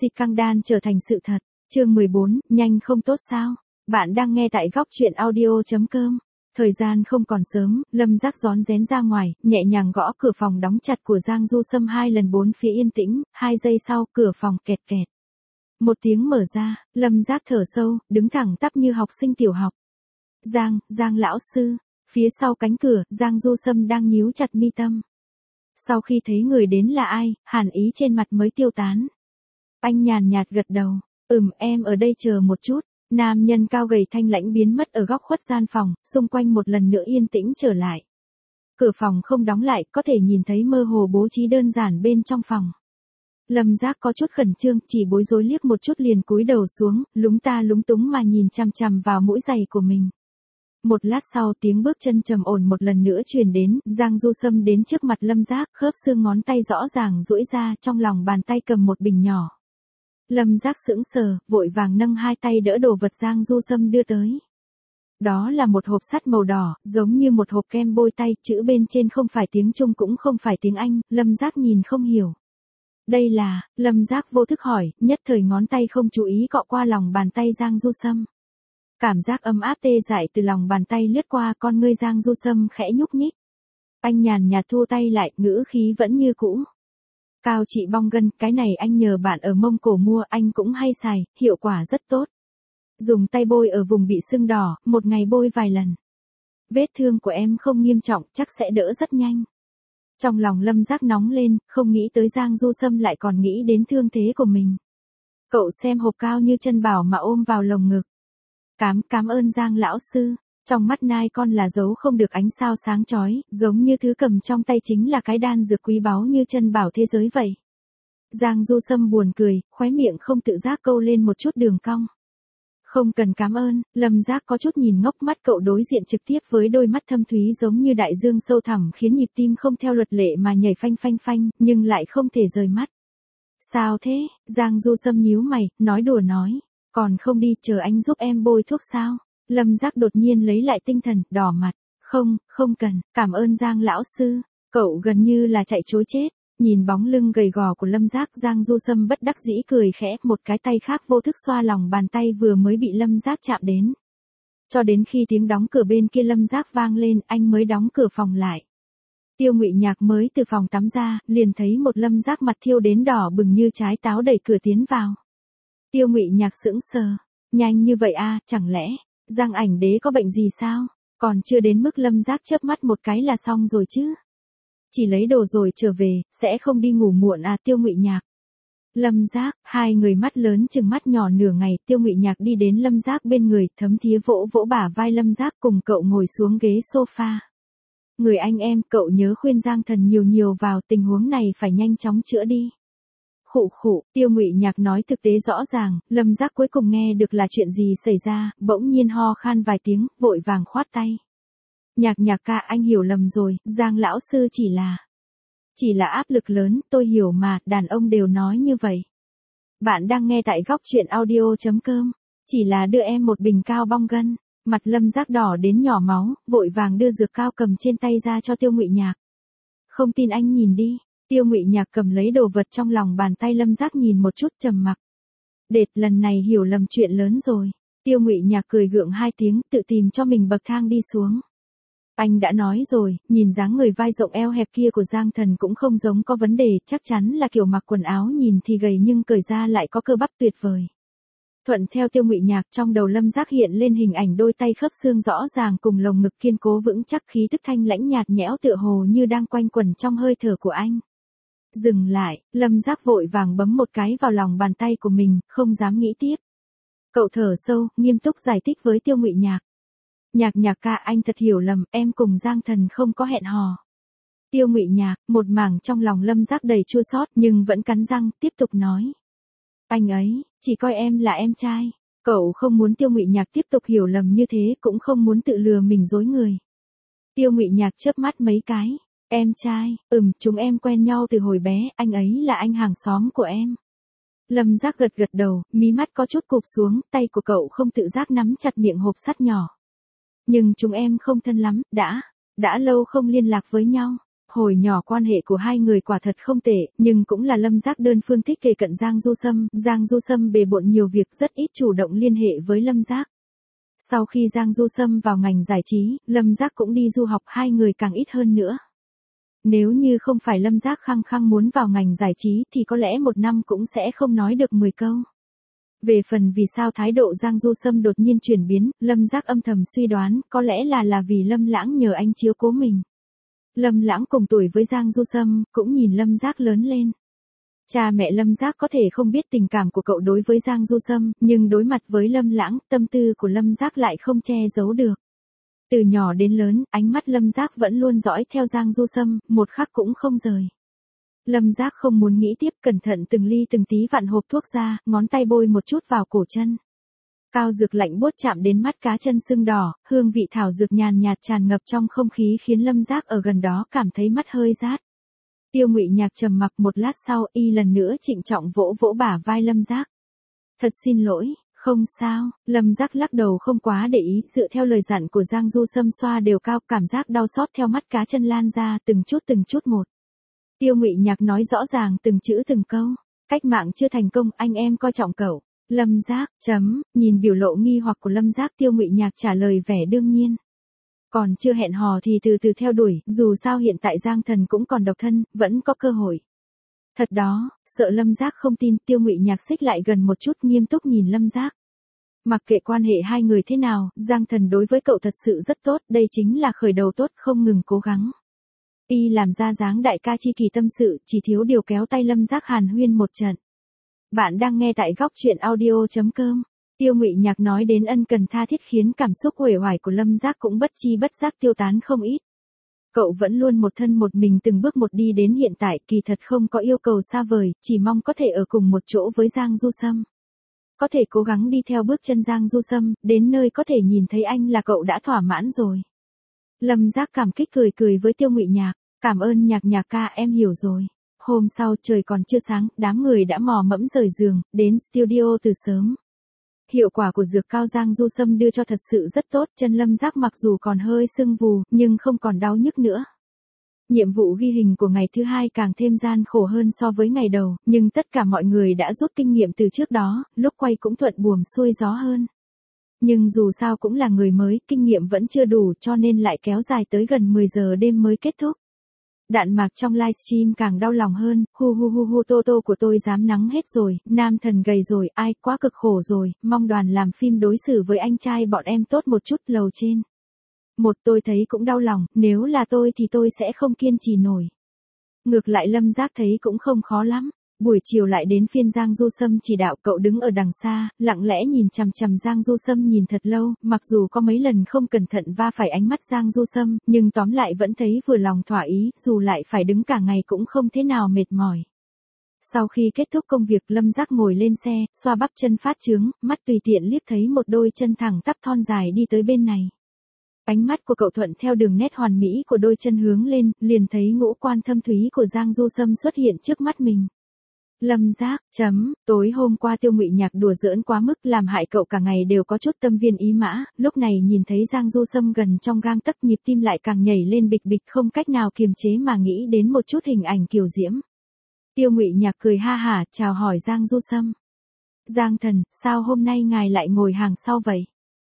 Si căng đan trở thành sự thật. Chương 14, nhanh không tốt sao? Bạn đang nghe tại góc truyện audio.com. Thời gian không còn sớm, Lâm Giác rón rén ra ngoài, nhẹ nhàng gõ cửa phòng đóng chặt của Giang Du Sâm 2 lần, 4 phía yên tĩnh, 2 giây sau, cửa phòng kẹt kẹt. Một tiếng mở ra, Lâm Giác thở sâu, đứng thẳng tắp như học sinh tiểu học. Giang lão sư. Phía sau cánh cửa, Giang Du Sâm đang nhíu chặt mi tâm. Sau khi thấy người đến là ai, hàn ý trên mặt mới tiêu tán. Anh nhàn nhạt gật đầu. Em ở đây chờ một chút. Nam nhân cao gầy thanh lãnh biến mất ở góc khuất gian phòng, xung quanh một lần nữa yên tĩnh trở lại. Cửa phòng không đóng lại, có thể nhìn thấy mơ hồ bố trí đơn giản bên trong phòng. Lâm Giác có chút khẩn trương, chỉ bối rối liếc một chút liền cúi đầu xuống, lúng ta lúng túng mà nhìn chằm chằm vào mũi giày của mình. Một lát sau tiếng bước chân trầm ổn một lần nữa truyền đến, Giang Du Sâm đến trước mặt Lâm Giác, khớp xương ngón tay rõ ràng duỗi ra, trong lòng bàn tay cầm một bình nhỏ. Lâm Giác sững sờ, vội vàng nâng hai tay đỡ đồ vật Giang Du Sâm đưa tới. Đó là một hộp sắt màu đỏ, giống như một hộp kem bôi tay, chữ bên trên không phải tiếng Trung cũng không phải tiếng Anh, Lâm Giác nhìn không hiểu. Đây là, Lâm Giác vô thức hỏi, nhất thời ngón tay không chú ý cọ qua lòng bàn tay Giang Du Sâm. Cảm giác ấm áp tê dại từ lòng bàn tay lướt qua con ngươi Giang Du Sâm khẽ nhúc nhích. Anh nhàn nhạt thu tay lại, ngữ khí vẫn như cũ. Cao trị bong gân, cái này anh nhờ bạn ở Mông Cổ mua, anh cũng hay xài, hiệu quả rất tốt. Dùng tay bôi ở vùng bị sưng đỏ, một ngày bôi vài lần. Vết thương của em không nghiêm trọng, chắc sẽ đỡ rất nhanh. Trong lòng Lâm Giác nóng lên, không nghĩ tới Giang Du Sâm lại còn nghĩ đến thương thế của mình. Cậu xem hộp cao như chân bảo mà ôm vào lồng ngực. Cảm ơn Giang lão sư. Trong mắt nai con là dấu không được ánh sao sáng chói, giống như thứ cầm trong tay chính là cái đan dược quý báu như chân bảo thế giới vậy. Giang Du Sâm buồn cười, khóe miệng không tự giác câu lên một chút đường cong. Không cần cảm ơn, Lâm Giác có chút nhìn ngốc, mắt cậu đối diện trực tiếp với đôi mắt thâm thúy giống như đại dương sâu thẳm khiến nhịp tim không theo luật lệ mà nhảy phanh phanh phanh, nhưng lại không thể rời mắt. Sao thế? Giang Du Sâm nhíu mày, nói đùa nói. Còn không đi chờ anh giúp em bôi thuốc sao? Lâm Giác đột nhiên lấy lại tinh thần, đỏ mặt. Không cần, cảm ơn Giang lão sư. Cậu gần như là chạy trối chết. Nhìn bóng lưng gầy gò của Lâm Giác, Giang Du Sâm bất đắc dĩ cười khẽ, một cái tay khác vô thức xoa lòng bàn tay vừa mới bị Lâm Giác chạm đến. Cho đến khi tiếng đóng cửa bên kia Lâm Giác vang lên, anh mới đóng cửa phòng lại. Tiêu Ngụy Nhạc mới từ phòng tắm ra, liền thấy một Lâm Giác mặt thiêu đến đỏ bừng như trái táo đẩy cửa tiến vào. Tiêu Ngụy Nhạc sững sờ, nhanh như vậy à, chẳng lẽ Giang ảnh đế có bệnh gì sao? Còn chưa đến mức Lâm Giác chớp mắt một cái là xong rồi chứ. Chỉ lấy đồ rồi trở về, sẽ không đi ngủ muộn à? Tiêu Ngụy Nhạc. Lâm Giác, hai người mắt lớn chừng mắt nhỏ nửa ngày, Tiêu Ngụy Nhạc đi đến Lâm Giác bên người, thấm thía vỗ vỗ bả vai Lâm Giác, cùng cậu ngồi xuống ghế sofa. Người anh em, cậu nhớ khuyên Giang Thần nhiều vào, tình huống này phải nhanh chóng chữa đi. Khụ, Tiêu Ngụy Nhạc nói thực tế rõ ràng, Lâm Giác cuối cùng nghe được là chuyện gì xảy ra, bỗng nhiên ho khan vài tiếng, vội vàng khoát tay. Nhạc ca, anh hiểu lầm rồi, Giang lão sư chỉ là áp lực lớn, tôi hiểu mà, đàn ông đều nói như vậy. Bạn đang nghe tại góc truyện audio.com, chỉ là đưa em một bình cao bong gân. Mặt Lâm Giác đỏ đến nhỏ máu, vội vàng đưa dược cao cầm trên tay ra cho Tiêu Ngụy Nhạc. Không tin anh nhìn đi. Tiêu Ngụy Nhạc cầm lấy đồ vật trong lòng bàn tay Lâm Giác nhìn một chút trầm mặc. Đệt, lần này hiểu lầm chuyện lớn rồi. Tiêu Ngụy Nhạc cười gượng hai tiếng, tự tìm cho mình bậc thang đi xuống. Anh đã nói rồi, nhìn dáng người vai rộng eo hẹp kia của Giang Thần cũng không giống có vấn đề, chắc chắn là kiểu mặc quần áo nhìn thì gầy nhưng cởi ra lại có cơ bắp tuyệt vời. Thuận theo Tiêu Ngụy Nhạc, trong đầu Lâm Giác hiện lên hình ảnh đôi tay khớp xương rõ ràng cùng lồng ngực kiên cố vững chắc, khí tức thanh lãnh nhạt nhẽo tựa hồ như đang quanh quẩn trong hơi thở của anh. Dừng lại, Lâm Giác vội vàng bấm một cái vào lòng bàn tay của mình, không dám nghĩ tiếp. Cậu thở sâu, nghiêm túc giải thích với Tiêu Ngụy Nhạc. Nhạc ca, anh thật hiểu lầm, em cùng Giang Thần không có hẹn hò. Tiêu Ngụy Nhạc, một mảng trong lòng Lâm Giác đầy chua xót nhưng vẫn cắn răng, tiếp tục nói. Anh ấy, chỉ coi em là em trai. Cậu không muốn Tiêu Ngụy Nhạc tiếp tục hiểu lầm như thế, cũng không muốn tự lừa mình dối người. Tiêu Ngụy Nhạc chớp mắt mấy cái. Em trai, chúng em quen nhau từ hồi bé, anh ấy là anh hàng xóm của em. Lâm Giác gật đầu, mí mắt có chút cụp xuống, tay của cậu không tự giác nắm chặt miệng hộp sắt nhỏ. Nhưng chúng em không thân lắm, đã lâu không liên lạc với nhau. Hồi nhỏ quan hệ của hai người quả thật không tệ, nhưng cũng là Lâm Giác đơn phương thích kề cận Giang Du Sâm. Giang Du Sâm bề bộn nhiều việc, rất ít chủ động liên hệ với Lâm Giác. Sau khi Giang Du Sâm vào ngành giải trí, Lâm Giác cũng đi du học, hai người càng ít hơn nữa. Nếu như không phải Lâm Giác khăng khăng muốn vào ngành giải trí thì có lẽ một năm cũng sẽ không nói được 10 câu. Về phần vì sao thái độ Giang Du Sâm đột nhiên chuyển biến, Lâm Giác âm thầm suy đoán, có lẽ là vì Lâm Lãng nhờ anh chiếu cố mình. Lâm Lãng cùng tuổi với Giang Du Sâm, cũng nhìn Lâm Giác lớn lên. Cha mẹ Lâm Giác có thể không biết tình cảm của cậu đối với Giang Du Sâm, nhưng đối mặt với Lâm Lãng, tâm tư của Lâm Giác lại không che giấu được. Từ nhỏ đến lớn, ánh mắt Lâm Giác vẫn luôn dõi theo Giang Du Sâm, một khắc cũng không rời. Lâm Giác không muốn nghĩ tiếp, cẩn thận từng ly từng tí vặn hộp thuốc ra, ngón tay bôi một chút vào cổ chân. Cao dược lạnh buốt chạm đến mắt cá chân sưng đỏ, hương vị thảo dược nhàn nhạt tràn ngập trong không khí khiến Lâm Giác ở gần đó cảm thấy mắt hơi rát. Tiêu Ngụy Nhạc trầm mặc một lát sau, y lần nữa trịnh trọng vỗ vỗ bả vai Lâm Giác. Thật xin lỗi, không sao. Lâm Giác lắc đầu không quá để ý, dựa theo lời dặn của Giang Du Sâm xoa đều cao, cảm giác đau xót theo mắt cá chân lan ra từng chút một. Tiêu Ngụy Nhạc nói rõ ràng từng chữ từng câu. Cách mạng chưa thành công, anh em coi trọng cậu. Lâm Giác, nhìn biểu lộ nghi hoặc của Lâm Giác, Tiêu Ngụy Nhạc trả lời vẻ đương nhiên. Còn chưa hẹn hò thì từ từ theo đuổi, dù sao hiện tại Giang Thần cũng còn độc thân, vẫn có cơ hội. Thật đó, sợ Lâm Giác không tin, Tiêu Ngụy Nhạc xích lại gần một chút, nghiêm túc nhìn Lâm Giác. Mặc kệ quan hệ hai người thế nào, Giang Thần đối với cậu thật sự rất tốt, đây chính là khởi đầu tốt, không ngừng cố gắng. Y làm ra dáng đại ca chi kỳ tâm sự, chỉ thiếu điều kéo tay Lâm Giác hàn huyên một trận. Bạn đang nghe tại góc truyện audio.com. Tiêu Ngụy Nhạc nói đến ân cần tha thiết khiến cảm xúc uể oải của Lâm Giác cũng bất chi bất giác tiêu tán không ít. Cậu vẫn luôn một thân một mình từng bước một đi đến hiện tại, kỳ thật không có yêu cầu xa vời, chỉ mong có thể ở cùng một chỗ với Giang Du Sâm. Có thể cố gắng đi theo bước chân Giang Du Sâm, đến nơi có thể nhìn thấy anh là cậu đã thỏa mãn rồi. Lâm Giác cảm kích cười với Tiêu Ngụy Nhạc, cảm ơn Nhạc ca, em hiểu rồi. Hôm sau trời còn chưa sáng, đám người đã mò mẫm rời giường, đến studio từ sớm. Hiệu quả của dược cao Giang Du Sâm đưa cho thật sự rất tốt, chân Lâm Giác mặc dù còn hơi sưng vù, nhưng không còn đau nhức nữa. Nhiệm vụ ghi hình của ngày thứ hai càng thêm gian khổ hơn so với ngày đầu, nhưng tất cả mọi người đã rút kinh nghiệm từ trước đó, lúc quay cũng thuận buồm xuôi gió hơn. Nhưng dù sao cũng là người mới, kinh nghiệm vẫn chưa đủ cho nên lại kéo dài tới gần 10 giờ đêm mới kết thúc. Đạn mạc trong livestream càng đau lòng hơn, hu tô của tôi dám nắng hết rồi, nam thần gầy rồi, ai quá cực khổ rồi, mong đoàn làm phim đối xử với anh trai bọn em tốt một chút, lầu trên. Tôi thấy cũng đau lòng, nếu là tôi thì tôi sẽ không kiên trì nổi. Ngược lại Lâm Giác thấy cũng không khó lắm. Buổi chiều lại đến phiên Giang Du Sâm chỉ đạo, cậu đứng ở đằng xa, lặng lẽ nhìn chằm chằm Giang Du Sâm nhìn thật lâu, mặc dù có mấy lần không cẩn thận va phải ánh mắt Giang Du Sâm, nhưng tóm lại vẫn thấy vừa lòng thỏa ý, dù lại phải đứng cả ngày cũng không thế nào mệt mỏi. Sau khi kết thúc công việc, Lâm Giác ngồi lên xe, xoa bắp chân phát chướng, mắt tùy tiện liếc thấy một đôi chân thẳng tắp thon dài đi tới bên này. Ánh mắt của cậu thuận theo đường nét hoàn mỹ của đôi chân hướng lên, liền thấy ngũ quan thâm thúy của Giang Du Sâm xuất hiện trước mắt mình. Lâm Giác, tối hôm qua Tiêu Ngụy Nhạc đùa giỡn quá mức làm hại cậu cả ngày đều có chút tâm viên ý mã, lúc này nhìn thấy Giang Du Sâm gần trong gang tấc, nhịp tim lại càng nhảy lên bịch bịch, không cách nào kiềm chế mà nghĩ đến một chút hình ảnh kiều diễm. Tiêu Ngụy Nhạc cười ha hả, chào hỏi Giang Du Sâm. Giang thần, sao hôm nay ngài lại ngồi hàng sau vậy?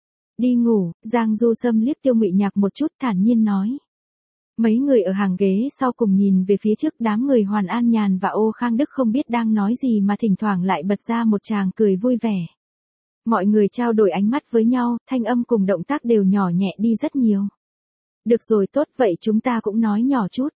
Đi ngủ, Giang Du Sâm liếc Tiêu Ngụy Nhạc một chút thản nhiên nói. Mấy người ở hàng ghế sau cùng nhìn về phía trước, đám người Hoàn An Nhàn và Ô Khang Đức không biết đang nói gì mà thỉnh thoảng lại bật ra một tràng cười vui vẻ. Mọi người trao đổi ánh mắt với nhau, thanh âm cùng động tác đều nhỏ nhẹ đi rất nhiều. Được rồi, tốt vậy chúng ta cũng nói nhỏ chút.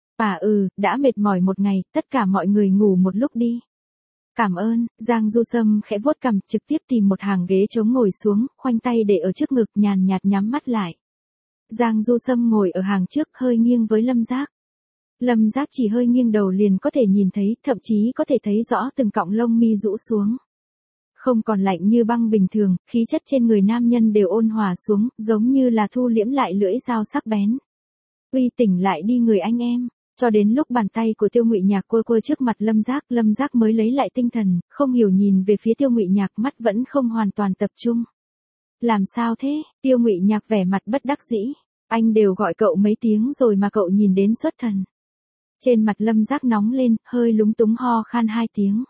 Đã mệt mỏi một ngày, tất cả mọi người ngủ một lúc đi. Cảm ơn, Giang Du Sâm khẽ vuốt cằm, trực tiếp tìm một hàng ghế trống ngồi xuống, khoanh tay để ở trước ngực, nhàn nhạt nhắm mắt lại. Giang Du Sâm ngồi ở hàng trước, hơi nghiêng với Lâm Giác. Lâm Giác chỉ hơi nghiêng đầu liền có thể nhìn thấy, thậm chí có thể thấy rõ từng cọng lông mi rũ xuống. Không còn lạnh như băng bình thường, khí chất trên người nam nhân đều ôn hòa xuống, giống như là thu liễm lại lưỡi dao sắc bén. Uy, tỉnh lại đi người anh em. Cho đến lúc bàn tay của Tiêu Ngụy Nhạc quơ trước mặt Lâm Giác mới lấy lại tinh thần, không hiểu nhìn về phía Tiêu Ngụy Nhạc, mắt vẫn không hoàn toàn tập trung. Làm sao thế? Tiêu Ngụy Nhạc vẻ mặt bất đắc dĩ. Anh đều gọi cậu mấy tiếng rồi mà cậu nhìn đến xuất thần. Trên mặt Lâm Giác nóng lên, hơi lúng túng ho khan 2 tiếng.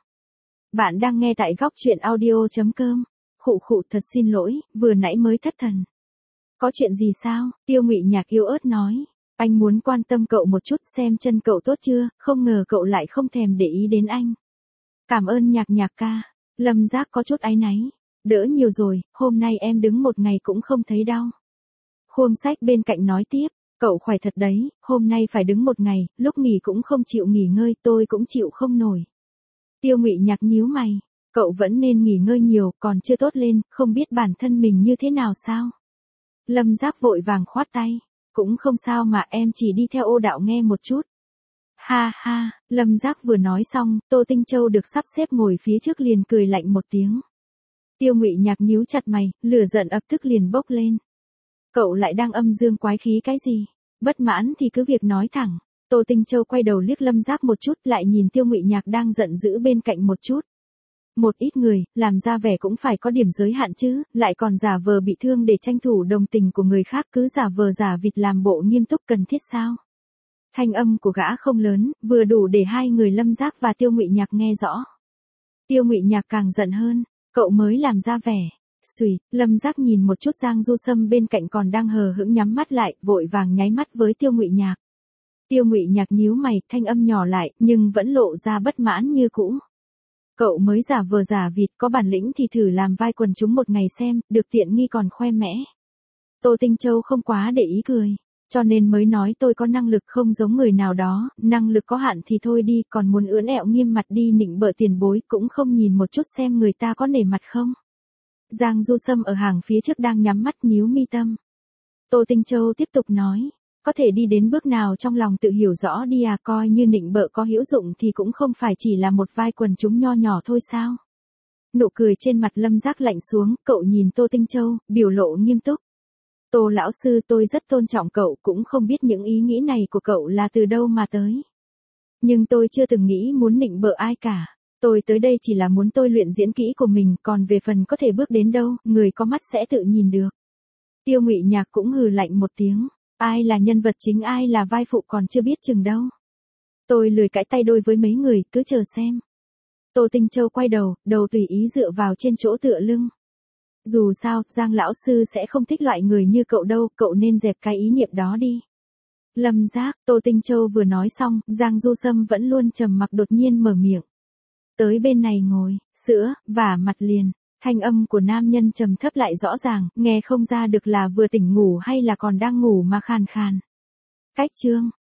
Bạn đang nghe tại góc truyện audio.com. Khụ khụ, thật xin lỗi, vừa nãy mới thất thần. Có chuyện gì sao? Tiêu Ngụy Nhạc yếu ớt nói. Anh muốn quan tâm cậu một chút xem chân cậu tốt chưa, không ngờ cậu lại không thèm để ý đến anh. Cảm ơn Nhạc Nhạc ca. Lâm Giác có chút áy náy. Đỡ nhiều rồi, hôm nay em đứng một ngày cũng không thấy đau. Khuông Sách bên cạnh nói tiếp. Cậu khỏe thật đấy, hôm nay phải đứng một ngày, lúc nghỉ cũng không chịu nghỉ ngơi, tôi cũng chịu không nổi. Tiêu Ngụy Nhạc nhíu mày. Cậu vẫn nên nghỉ ngơi nhiều, còn chưa tốt lên, không biết bản thân mình như thế nào sao? Lâm Giác vội vàng khoát tay. Cũng không sao mà, em chỉ đi theo Ô Đạo nghe một chút. Ha ha, Lâm Giác vừa nói xong, Tô Tinh Châu được sắp xếp ngồi phía trước liền cười lạnh một tiếng. Tiêu Ngụy Nhạc nhíu chặt mày, lửa giận ập tức liền bốc lên. Cậu lại đang âm dương quái khí cái gì? Bất mãn thì cứ việc nói thẳng. Tô Tinh Châu quay đầu liếc Lâm Giác một chút, lại nhìn Tiêu Ngụy Nhạc đang giận dữ bên cạnh một chút. Một ít người, làm ra vẻ cũng phải có điểm giới hạn chứ, lại còn giả vờ bị thương để tranh thủ đồng tình của người khác, cứ giả vờ giả vịt làm bộ nghiêm túc cần thiết sao? Thanh âm của gã không lớn, vừa đủ để hai người Lâm Giác và Tiêu Ngụy Nhạc nghe rõ. Tiêu Ngụy Nhạc càng giận hơn, cậu mới làm ra vẻ. Xùi, Lâm Giác nhìn một chút Giang Du Sâm bên cạnh còn đang hờ hững nhắm mắt lại, vội vàng nháy mắt với Tiêu Ngụy Nhạc. Tiêu Ngụy Nhạc nhíu mày, thanh âm nhỏ lại, nhưng vẫn lộ ra bất mãn như cũ. Cậu mới giả vờ giả vịt, có bản lĩnh thì thử làm vai quần chúng một ngày xem, được tiện nghi còn khoe mẽ. Tô Tinh Châu không quá để ý cười, cho nên mới nói tôi có năng lực không giống người nào đó, năng lực có hạn thì thôi đi, còn muốn ưỡn ẹo nghiêm mặt đi nịnh bợ tiền bối cũng không nhìn một chút xem người ta có nể mặt không. Giang Du Sâm ở hàng phía trước đang nhắm mắt nhíu mi tâm. Tô Tinh Châu tiếp tục nói, có thể đi đến bước nào trong lòng tự hiểu rõ đi à, coi như nịnh bợ có hữu dụng thì cũng không phải chỉ là một vai quần chúng nho nhỏ thôi sao. Nụ cười trên mặt Lâm Giác lạnh xuống, cậu nhìn Tô Tinh Châu, biểu lộ nghiêm túc. Tô lão sư, tôi rất tôn trọng cậu, cũng không biết những ý nghĩ này của cậu là từ đâu mà tới. Nhưng tôi chưa từng nghĩ muốn nịnh bợ ai cả. Tôi tới đây chỉ là muốn tôi luyện diễn kỹ của mình, còn về phần có thể bước đến đâu, người có mắt sẽ tự nhìn được. Tiêu Ngụy Nhạc cũng hừ lạnh một tiếng. Ai là nhân vật chính ai là vai phụ còn chưa biết chừng đâu. Tôi lười cãi tay đôi với mấy người, cứ chờ xem. Tô Tinh Châu quay đầu, đầu tùy ý dựa vào trên chỗ tựa lưng. Dù sao, Giang lão sư sẽ không thích loại người như cậu đâu, cậu nên dẹp cái ý niệm đó đi. Lâm Giác, Tô Tinh Châu vừa nói xong, Giang Du Sâm vẫn luôn trầm mặc đột nhiên mở miệng. Tới bên này ngồi, sữa, vả mặt liền. Thanh âm của nam nhân trầm thấp lại rõ ràng, nghe không ra được là vừa tỉnh ngủ hay là còn đang ngủ mà khàn khàn. Cách chương.